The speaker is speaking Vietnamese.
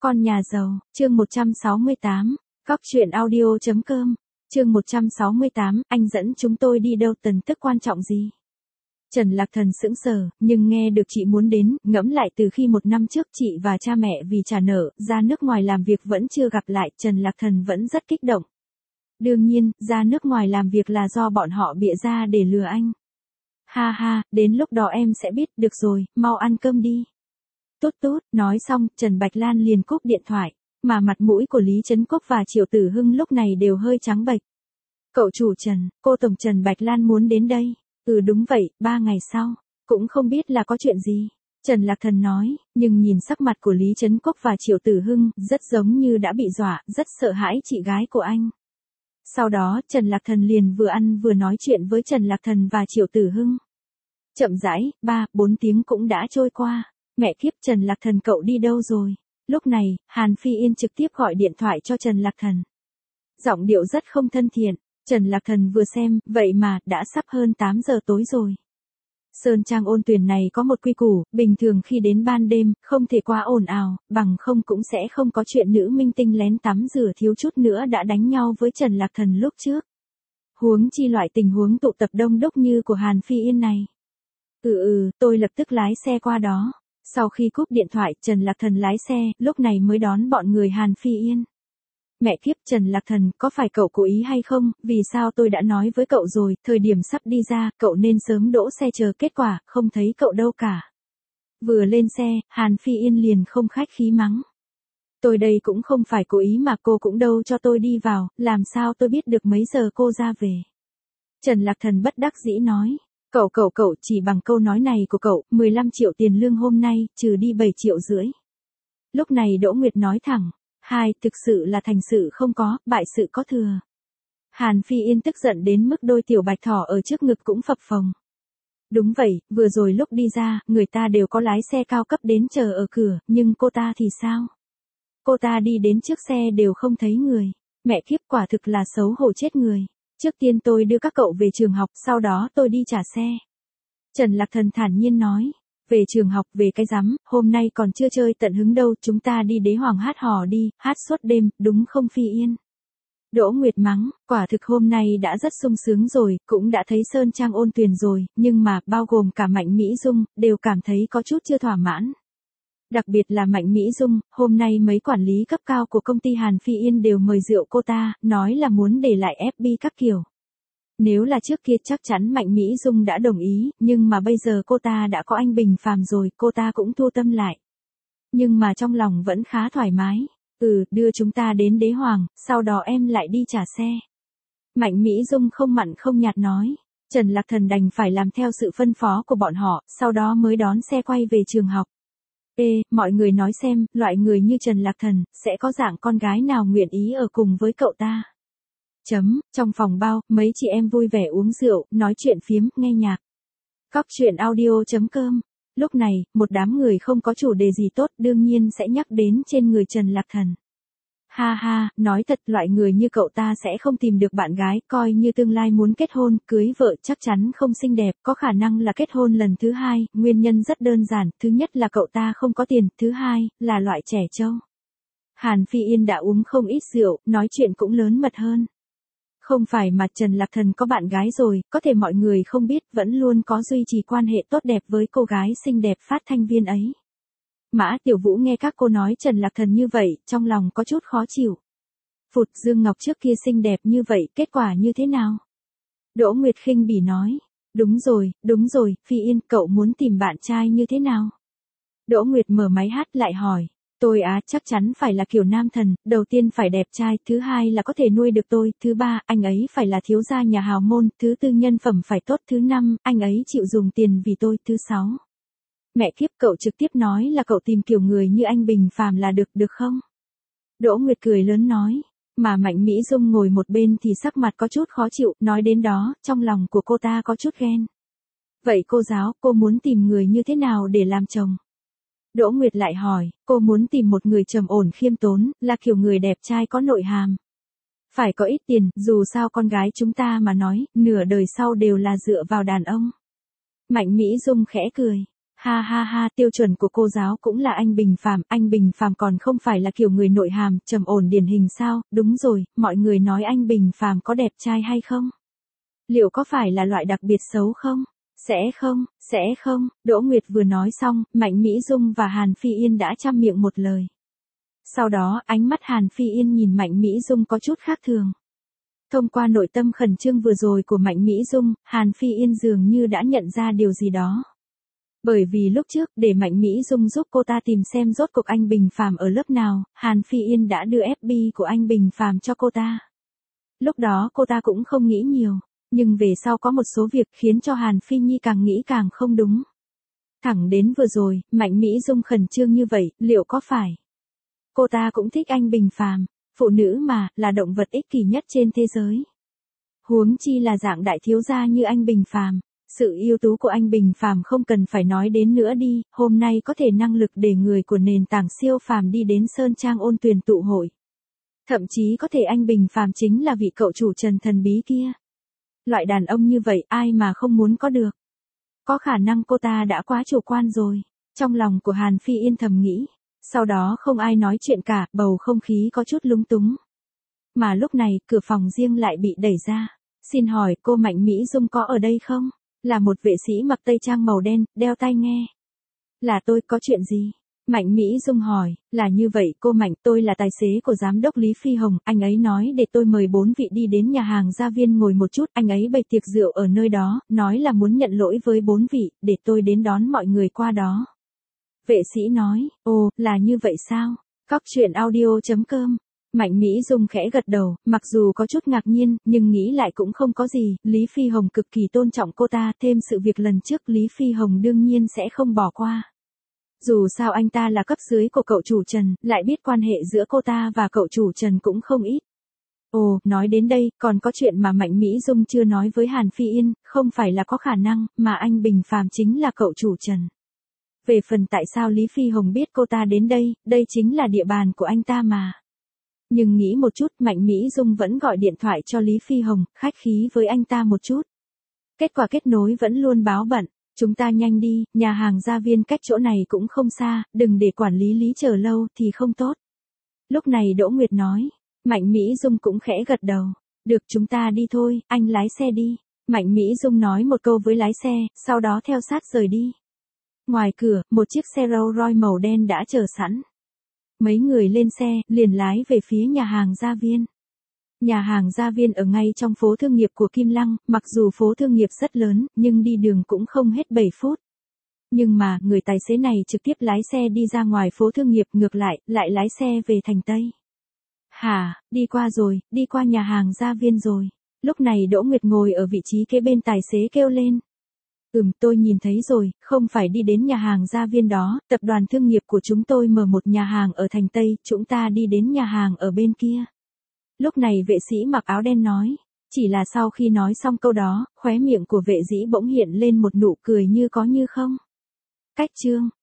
Con nhà giàu, chương 168, Góc truyện audio.com, chương 168, anh dẫn chúng tôi đi đâu tin tức quan trọng gì? Trần Lạc Thần sững sờ, nhưng nghe được chị muốn đến, ngẫm lại từ khi 1 năm trước chị và cha mẹ vì trả nợ, ra nước ngoài làm việc vẫn chưa gặp lại, Trần Lạc Thần vẫn rất kích động. Đương nhiên, ra nước ngoài làm việc là do bọn họ bịa ra để lừa anh. Ha ha, đến lúc đó em sẽ biết, được rồi, mau ăn cơm đi. Tốt tốt, nói xong, Trần Bạch Lan liền cúp điện thoại, mà mặt mũi của Lý Trấn Quốc và Triệu Tử Hưng lúc này đều hơi trắng bệch. Cậu chủ Trần, cô tổng Trần Bạch Lan muốn đến đây. Đúng vậy, 3 ngày sau, cũng không biết là có chuyện gì. Trần Lạc Thần nói, nhưng nhìn sắc mặt của Lý Trấn Quốc và Triệu Tử Hưng, rất giống như đã bị dọa, rất sợ hãi chị gái của anh. Sau đó, Trần Lạc Thần liền vừa ăn vừa nói chuyện với Trần Lạc Thần và Triệu Tử Hưng. Chậm rãi, 3-4 tiếng cũng đã trôi qua. Mẹ kiếp, Trần Lạc Thần cậu đi đâu rồi? Lúc này, Hàn Phi Yên trực tiếp gọi điện thoại cho Trần Lạc Thần. Giọng điệu rất không thân thiện. Trần Lạc Thần vừa xem, vậy mà, đã sắp hơn 8 giờ tối rồi. Sơn Trang Ôn Tuyền này có một quy củ, bình thường khi đến ban đêm, không thể quá ồn ào, bằng không cũng sẽ không có chuyện nữ minh tinh lén tắm rửa thiếu chút nữa đã đánh nhau với Trần Lạc Thần lúc trước. Huống chi loại tình huống tụ tập đông đúc như của Hàn Phi Yên này. Tôi lập tức lái xe qua đó. Sau khi cúp điện thoại, Trần Lạc Thần lái xe, lúc này mới đón bọn người Hàn Phi Yên. Mẹ kiếp, Trần Lạc Thần, có phải cậu cố ý hay không? Vì sao tôi đã nói với cậu rồi, thời điểm sắp đi ra, cậu nên sớm đỗ xe chờ kết quả, không thấy cậu đâu cả. Vừa lên xe, Hàn Phi Yên liền không khách khí mắng. Tôi đây cũng không phải cố ý mà cô cũng đâu cho tôi đi vào, làm sao tôi biết được mấy giờ cô ra về. Trần Lạc Thần bất đắc dĩ nói. Cậu chỉ bằng câu nói này của cậu, 15 triệu tiền lương hôm nay, trừ đi 7,5 triệu. Lúc này Đỗ Nguyệt nói thẳng. Thực sự là thành sự không có, bại sự có thừa. Hàn Phi Yên tức giận đến mức đôi tiểu bạch thỏ ở trước ngực cũng phập phồng. Đúng vậy, vừa rồi lúc đi ra, người ta đều có lái xe cao cấp đến chờ ở cửa, nhưng cô ta thì sao? Cô ta đi đến trước xe đều không thấy người. Mẹ kiếp, quả thực là xấu hổ chết người. Trước tiên tôi đưa các cậu về trường học, sau đó tôi đi trả xe. Trần Lạc Thần thản nhiên nói. Về trường học, về cái rắm, hôm nay còn chưa chơi tận hứng đâu, chúng ta đi Đế Hoàng hát hò đi, hát suốt đêm, đúng không Phi Yên? Đỗ Nguyệt mắng, quả thực hôm nay đã rất sung sướng rồi, cũng đã thấy Sơn Trang Ôn Tuyền rồi, nhưng mà, bao gồm cả Mạnh Mỹ Dung, đều cảm thấy có chút chưa thỏa mãn. Đặc biệt là Mạnh Mỹ Dung, hôm nay mấy quản lý cấp cao của công ty Hàn Phi Yên đều mời rượu cô ta, nói là muốn để lại FB các kiểu. Nếu là trước kia chắc chắn Mạnh Mỹ Dung đã đồng ý, nhưng mà bây giờ cô ta đã có anh Bình Phàm rồi, cô ta cũng thu tâm lại. Nhưng mà trong lòng vẫn khá thoải mái. Đưa chúng ta đến Đế Hoàng, sau đó em lại đi trả xe. Mạnh Mỹ Dung không mặn không nhạt nói. Trần Lạc Thần đành phải làm theo sự phân phó của bọn họ, sau đó mới đón xe quay về trường học. Mọi người nói xem, loại người như Trần Lạc Thần, sẽ có dạng con gái nào nguyện ý ở cùng với cậu ta. Trong phòng bao, mấy chị em vui vẻ uống rượu, nói chuyện phiếm, nghe nhạc. Góc truyện audio.com. Lúc này, một đám người không có chủ đề gì tốt đương nhiên sẽ nhắc đến trên người Trần Lạc Thần. Ha ha, nói thật loại người như cậu ta sẽ không tìm được bạn gái, coi như tương lai muốn kết hôn, cưới vợ chắc chắn không xinh đẹp, có khả năng là kết hôn lần thứ 2, nguyên nhân rất đơn giản, thứ nhất là cậu ta không có tiền, thứ hai, là loại trẻ trâu. Hàn Phi Yên đã uống không ít rượu, nói chuyện cũng lớn mật hơn. Không phải mà Trần Lạc Thần có bạn gái rồi, có thể mọi người không biết, vẫn luôn có duy trì quan hệ tốt đẹp với cô gái xinh đẹp phát thanh viên ấy. Mã Tiểu Vũ nghe các cô nói Trần Lạc Thần như vậy, trong lòng có chút khó chịu. Dương Ngọc trước kia xinh đẹp như vậy, kết quả như thế nào? Đỗ Nguyệt khinh bỉ nói. Đúng rồi, Phi Yên, cậu muốn tìm bạn trai như thế nào? Đỗ Nguyệt mở máy hát lại hỏi. Tôi chắc chắn phải là kiểu nam thần, đầu tiên phải đẹp trai, thứ hai là có thể nuôi được tôi, thứ ba, anh ấy phải là thiếu gia nhà hào môn, thứ tư nhân phẩm phải tốt, thứ năm, anh ấy chịu dùng tiền vì tôi, thứ sáu. Mẹ kiếp, cậu trực tiếp nói là cậu tìm kiểu người như anh Bình Phàm là được không? Đỗ Nguyệt cười lớn nói, mà Mạnh Mỹ Dung ngồi một bên thì sắc mặt có chút khó chịu, nói đến đó, trong lòng của cô ta có chút ghen. Vậy cô giáo, cô muốn tìm người như thế nào để làm chồng? Đỗ Nguyệt lại hỏi, cô muốn tìm một người trầm ổn khiêm tốn, là kiểu người đẹp trai có nội hàm. Phải có ít tiền, dù sao con gái chúng ta mà nói, nửa đời sau đều là dựa vào đàn ông. Mạnh Mỹ Dung khẽ cười. Ha ha ha, tiêu chuẩn của cô giáo cũng là anh Bình Phàm còn không phải là kiểu người nội hàm, trầm ổn điển hình sao? Đúng rồi, mọi người nói anh Bình Phàm có đẹp trai hay không? Liệu có phải là loại đặc biệt xấu không? Sẽ không, Đỗ Nguyệt vừa nói xong, Mạnh Mỹ Dung và Hàn Phi Yên đã chăm miệng một lời. Sau đó, ánh mắt Hàn Phi Yên nhìn Mạnh Mỹ Dung có chút khác thường. Thông qua nội tâm khẩn trương vừa rồi của Mạnh Mỹ Dung, Hàn Phi Yên dường như đã nhận ra điều gì đó. Bởi vì lúc trước, để Mạnh Mỹ Dung giúp cô ta tìm xem rốt cuộc anh Bình Phàm ở lớp nào, Hàn Phi Yên đã đưa FB của anh Bình Phàm cho cô ta. Lúc đó cô ta cũng không nghĩ nhiều, nhưng về sau có một số việc khiến cho Hàn Phi Nhi càng nghĩ càng không đúng. Thẳng đến vừa rồi, Mạnh Mỹ Dung khẩn trương như vậy, liệu có phải cô ta cũng thích anh Bình Phàm? Phụ nữ mà, là động vật ích kỷ nhất trên thế giới. Huống chi là dạng đại thiếu gia như anh Bình Phàm. Sự ưu tú của anh Bình Phàm không cần phải nói đến nữa đi, hôm nay có thể năng lực để người của nền tảng siêu phàm đi đến Sơn Trang ôn tuyển tụ hội. Thậm chí có thể anh Bình Phàm chính là vị cậu chủ Trần thần bí kia. Loại đàn ông như vậy ai mà không muốn có được. Có khả năng cô ta đã quá chủ quan rồi. Trong lòng của Hàn Phi Yên thầm nghĩ. Sau đó không ai nói chuyện cả, bầu không khí có chút lúng túng. Mà lúc này, cửa phòng riêng lại bị đẩy ra. Xin hỏi, cô Mạnh Mỹ Dung có ở đây không? Là một vệ sĩ mặc tây trang màu đen, đeo tai nghe. Là tôi, có chuyện gì? Mạnh Mỹ Dung hỏi, là như vậy cô Mạnh, tôi là tài xế của giám đốc Lý Phi Hồng, anh ấy nói để tôi mời 4 vị đi đến nhà hàng Gia Viên ngồi một chút, anh ấy bày tiệc rượu ở nơi đó, nói là muốn nhận lỗi với 4 vị, để tôi đến đón mọi người qua đó. Vệ sĩ nói, ồ, là như vậy sao? Cóc truyện audio.com. Mạnh Mỹ Dung khẽ gật đầu, mặc dù có chút ngạc nhiên, nhưng nghĩ lại cũng không có gì, Lý Phi Hồng cực kỳ tôn trọng cô ta, thêm sự việc lần trước Lý Phi Hồng đương nhiên sẽ không bỏ qua. Dù sao anh ta là cấp dưới của cậu chủ Trần, lại biết quan hệ giữa cô ta và cậu chủ Trần cũng không ít. Ồ, nói đến đây, còn có chuyện mà Mạnh Mỹ Dung chưa nói với Hàn Phi Yên, không phải là có khả năng, mà anh Bình Phàm chính là cậu chủ Trần. Về phần tại sao Lý Phi Hồng biết cô ta đến đây chính là địa bàn của anh ta mà. Nhưng nghĩ một chút, Mạnh Mỹ Dung vẫn gọi điện thoại cho Lý Phi Hồng, khách khí với anh ta một chút. Kết quả kết nối vẫn luôn báo bận, chúng ta nhanh đi, nhà hàng Gia Viên cách chỗ này cũng không xa, đừng để quản lý chờ lâu thì không tốt. Lúc này Đỗ Nguyệt nói, Mạnh Mỹ Dung cũng khẽ gật đầu, được chúng ta đi thôi, anh lái xe đi. Mạnh Mỹ Dung nói một câu với lái xe, sau đó theo sát rời đi. Ngoài cửa, một chiếc xe Rolls Royce màu đen đã chờ sẵn. Mấy người lên xe, liền lái về phía nhà hàng Gia Viên. Nhà hàng Gia Viên ở ngay trong phố thương nghiệp của Kim Lăng, mặc dù phố thương nghiệp rất lớn, nhưng đi đường cũng không hết 7 phút. Nhưng mà, người tài xế này trực tiếp lái xe đi ra ngoài phố thương nghiệp, ngược lại, lại lái xe về thành Tây. Hả, đi qua rồi, đi qua nhà hàng Gia Viên rồi. Lúc này Đỗ Nguyệt ngồi ở vị trí kế bên tài xế kêu lên. Tôi nhìn thấy rồi, không phải đi đến nhà hàng Gia Viên đó, tập đoàn thương nghiệp của chúng tôi mở một nhà hàng ở thành Tây, chúng ta đi đến nhà hàng ở bên kia. Lúc này vệ sĩ mặc áo đen nói, chỉ là sau khi nói xong câu đó, khóe miệng của vệ sĩ bỗng hiện lên một nụ cười như có như không. Cách chương